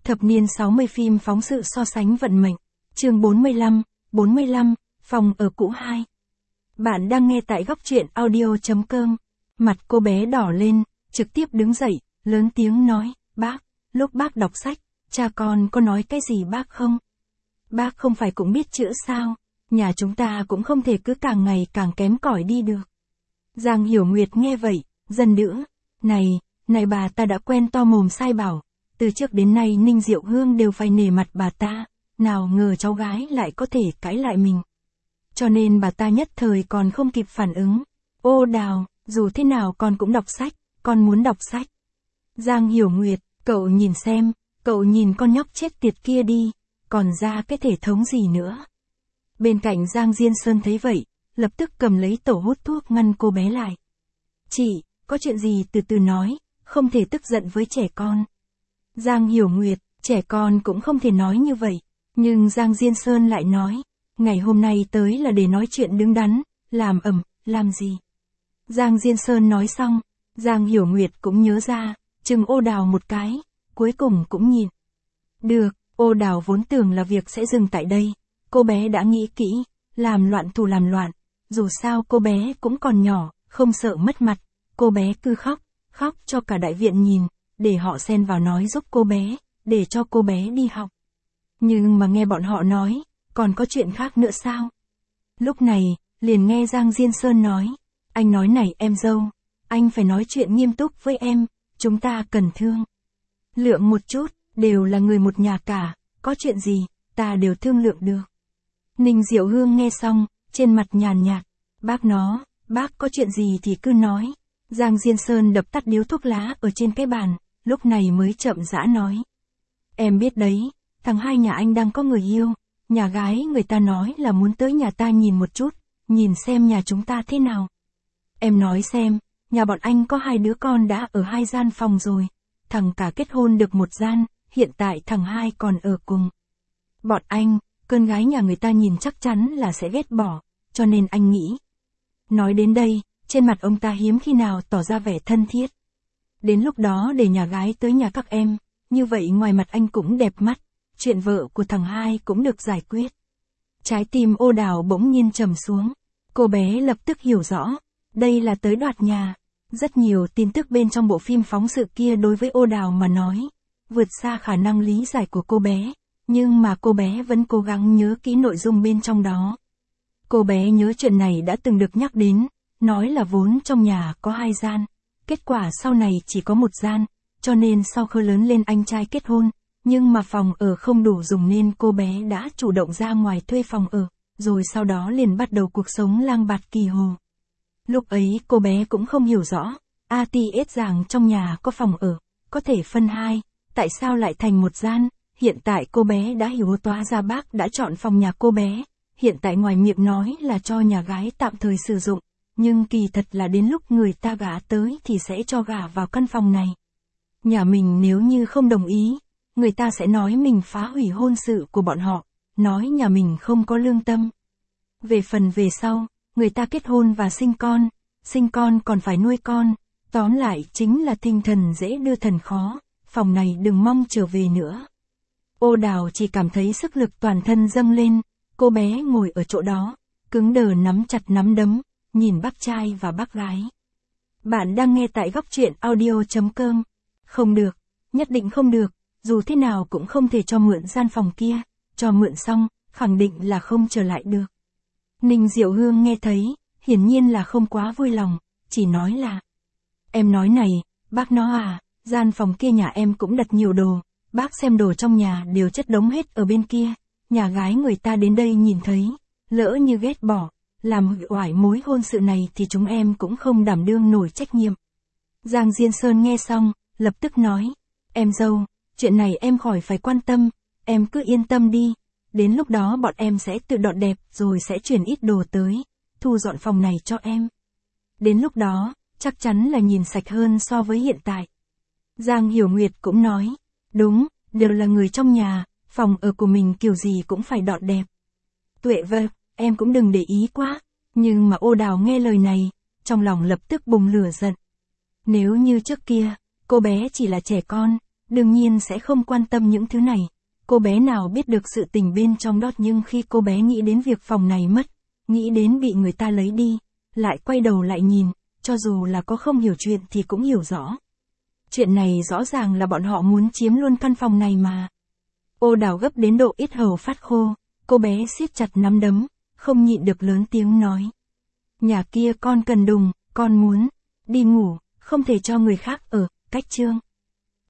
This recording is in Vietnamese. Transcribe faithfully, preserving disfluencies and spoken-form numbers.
Thập niên sáu mươi phim phóng sự so sánh vận mệnh. Chương bốn mươi lăm, bốn mươi lăm, phòng ở cũ hai. Bạn đang nghe tại góc truyện audio chấm com. Mặt cô bé đỏ lên, trực tiếp đứng dậy, lớn tiếng nói, bác, lúc bác đọc sách, cha con có nói cái gì bác không? Bác không phải cũng biết chữ sao, nhà chúng ta cũng không thể cứ càng ngày càng kém cỏi đi được. Giang Hiểu Nguyệt nghe vậy, dần nữa, này, này bà ta đã quen to mồm sai bảo, từ trước đến nay Ninh Diệu Hương đều phải nể mặt bà ta, nào ngờ cháu gái lại có thể cãi lại mình. Cho nên bà ta nhất thời còn không kịp phản ứng. Ô Đào, dù thế nào con cũng đọc sách, con muốn đọc sách. Giang Hiểu Nguyệt, cậu nhìn xem, cậu nhìn con nhóc chết tiệt kia đi, còn ra cái thể thống gì nữa. Bên cạnh Giang Diên Sơn thấy vậy, lập tức cầm lấy tổ hút thuốc ngăn cô bé lại. Chị, có chuyện gì từ từ nói, không thể tức giận với trẻ con. Giang Hiểu Nguyệt, trẻ con cũng không thể nói như vậy, nhưng Giang Diên Sơn lại nói, ngày hôm nay tới là để nói chuyện đứng đắn, làm ầm, làm gì. Giang Diên Sơn nói xong, Giang Hiểu Nguyệt cũng nhớ ra, chừng Ô Đào một cái, cuối cùng cũng nhìn. Được, Ô Đào vốn tưởng là việc sẽ dừng tại đây, cô bé đã nghĩ kỹ, làm loạn thủ làm loạn, dù sao cô bé cũng còn nhỏ, không sợ mất mặt, cô bé cứ khóc, khóc cho cả đại viện nhìn, để họ xen vào nói giúp cô bé, để cho cô bé đi học. Nhưng mà nghe bọn họ nói, còn có chuyện khác nữa sao? Lúc này, liền nghe Giang Diên Sơn nói, anh nói này em dâu, anh phải nói chuyện nghiêm túc với em, chúng ta cần thương lượng một chút, đều là người một nhà cả, có chuyện gì, ta đều thương lượng được. Ninh Diệu Hương nghe xong, trên mặt nhàn nhạt, bác nó, bác có chuyện gì thì cứ nói. Giang Diên Sơn đập tắt điếu thuốc lá ở trên cái bàn, lúc này mới chậm rãi nói. Em biết đấy, thằng hai nhà anh đang có người yêu, nhà gái người ta nói là muốn tới nhà ta nhìn một chút, nhìn xem nhà chúng ta thế nào. Em nói xem, nhà bọn anh có hai đứa con đã ở hai gian phòng rồi, thằng cả kết hôn được một gian, hiện tại thằng hai còn ở cùng. Bọn anh, con gái nhà người ta nhìn chắc chắn là sẽ ghét bỏ, cho nên anh nghĩ. Nói đến đây, trên mặt ông ta hiếm khi nào tỏ ra vẻ thân thiết. Đến lúc đó để nhà gái tới nhà các em, như vậy ngoài mặt anh cũng đẹp mắt, chuyện vợ của thằng hai cũng được giải quyết. Trái tim Ô Đào bỗng nhiên trầm xuống, cô bé lập tức hiểu rõ, đây là tới đoạt nhà. Rất nhiều tin tức bên trong bộ phim phóng sự kia đối với Ô Đào mà nói, vượt xa khả năng lý giải của cô bé, nhưng mà cô bé vẫn cố gắng nhớ kỹ nội dung bên trong đó. Cô bé nhớ chuyện này đã từng được nhắc đến, nói là vốn trong nhà có hai gian, kết quả sau này chỉ có một gian, cho nên sau khi lớn lên anh trai kết hôn, nhưng mà phòng ở không đủ dùng nên cô bé đã chủ động ra ngoài thuê phòng ở, rồi sau đó liền bắt đầu cuộc sống lang bạt kỳ hồ. Lúc ấy cô bé cũng không hiểu rõ, a tê ét rằng trong nhà có phòng ở, có thể phân hai, tại sao lại thành một gian, hiện tại cô bé đã hiểu toá ra bác đã chọn phòng nhà cô bé, hiện tại ngoài miệng nói là cho nhà gái tạm thời sử dụng, nhưng kỳ thật là đến lúc người ta gả tới thì sẽ cho gả vào căn phòng này. Nhà mình nếu như không đồng ý, người ta sẽ nói mình phá hủy hôn sự của bọn họ, nói nhà mình không có lương tâm. Về phần về sau, người ta kết hôn và sinh con, sinh con còn phải nuôi con, tóm lại chính là tinh thần dễ đưa thần khó, phòng này đừng mong trở về nữa. Ô Đào chỉ cảm thấy sức lực toàn thân dâng lên, cô bé ngồi ở chỗ đó, cứng đờ nắm chặt nắm đấm, nhìn bác trai và bác gái. Bạn đang nghe tại góc truyện audio chấm com. Không được, nhất định không được, dù thế nào cũng không thể cho mượn gian phòng kia, cho mượn xong, khẳng định là không trở lại được. Ninh Diệu Hương nghe thấy, hiển nhiên là không quá vui lòng, chỉ nói là. Em nói này, bác nó à, gian phòng kia nhà em cũng đặt nhiều đồ, bác xem đồ trong nhà đều chất đống hết ở bên kia, nhà gái người ta đến đây nhìn thấy, lỡ như ghét bỏ, làm hủy hoại mối hôn sự này thì chúng em cũng không đảm đương nổi trách nhiệm. Giang Diên Sơn nghe xong, lập tức nói, em dâu, chuyện này em khỏi phải quan tâm, em cứ yên tâm đi, đến lúc đó bọn em sẽ tự dọn đẹp rồi sẽ chuyển ít đồ tới, thu dọn phòng này cho em. Đến lúc đó, chắc chắn là nhìn sạch hơn so với hiện tại. Giang Hiểu Nguyệt cũng nói, đúng, đều là người trong nhà, phòng ở của mình kiểu gì cũng phải dọn đẹp. Tuệ vâng, em cũng đừng để ý quá, nhưng mà Ô Đào nghe lời này, trong lòng lập tức bùng lửa giận. Nếu như trước kia, cô bé chỉ là trẻ con, đương nhiên sẽ không quan tâm những thứ này. Cô bé nào biết được sự tình bên trong đó, nhưng khi cô bé nghĩ đến việc phòng này mất, nghĩ đến bị người ta lấy đi, lại quay đầu lại nhìn, cho dù là có không hiểu chuyện thì cũng hiểu rõ. Chuyện này rõ ràng là bọn họ muốn chiếm luôn căn phòng này mà. Ô Đào gấp đến độ yết hầu phát khô, cô bé siết chặt nắm đấm, không nhịn được lớn tiếng nói. Nhà kia con cần đùng, con muốn đi ngủ, không thể cho người khác ở, cách Trương.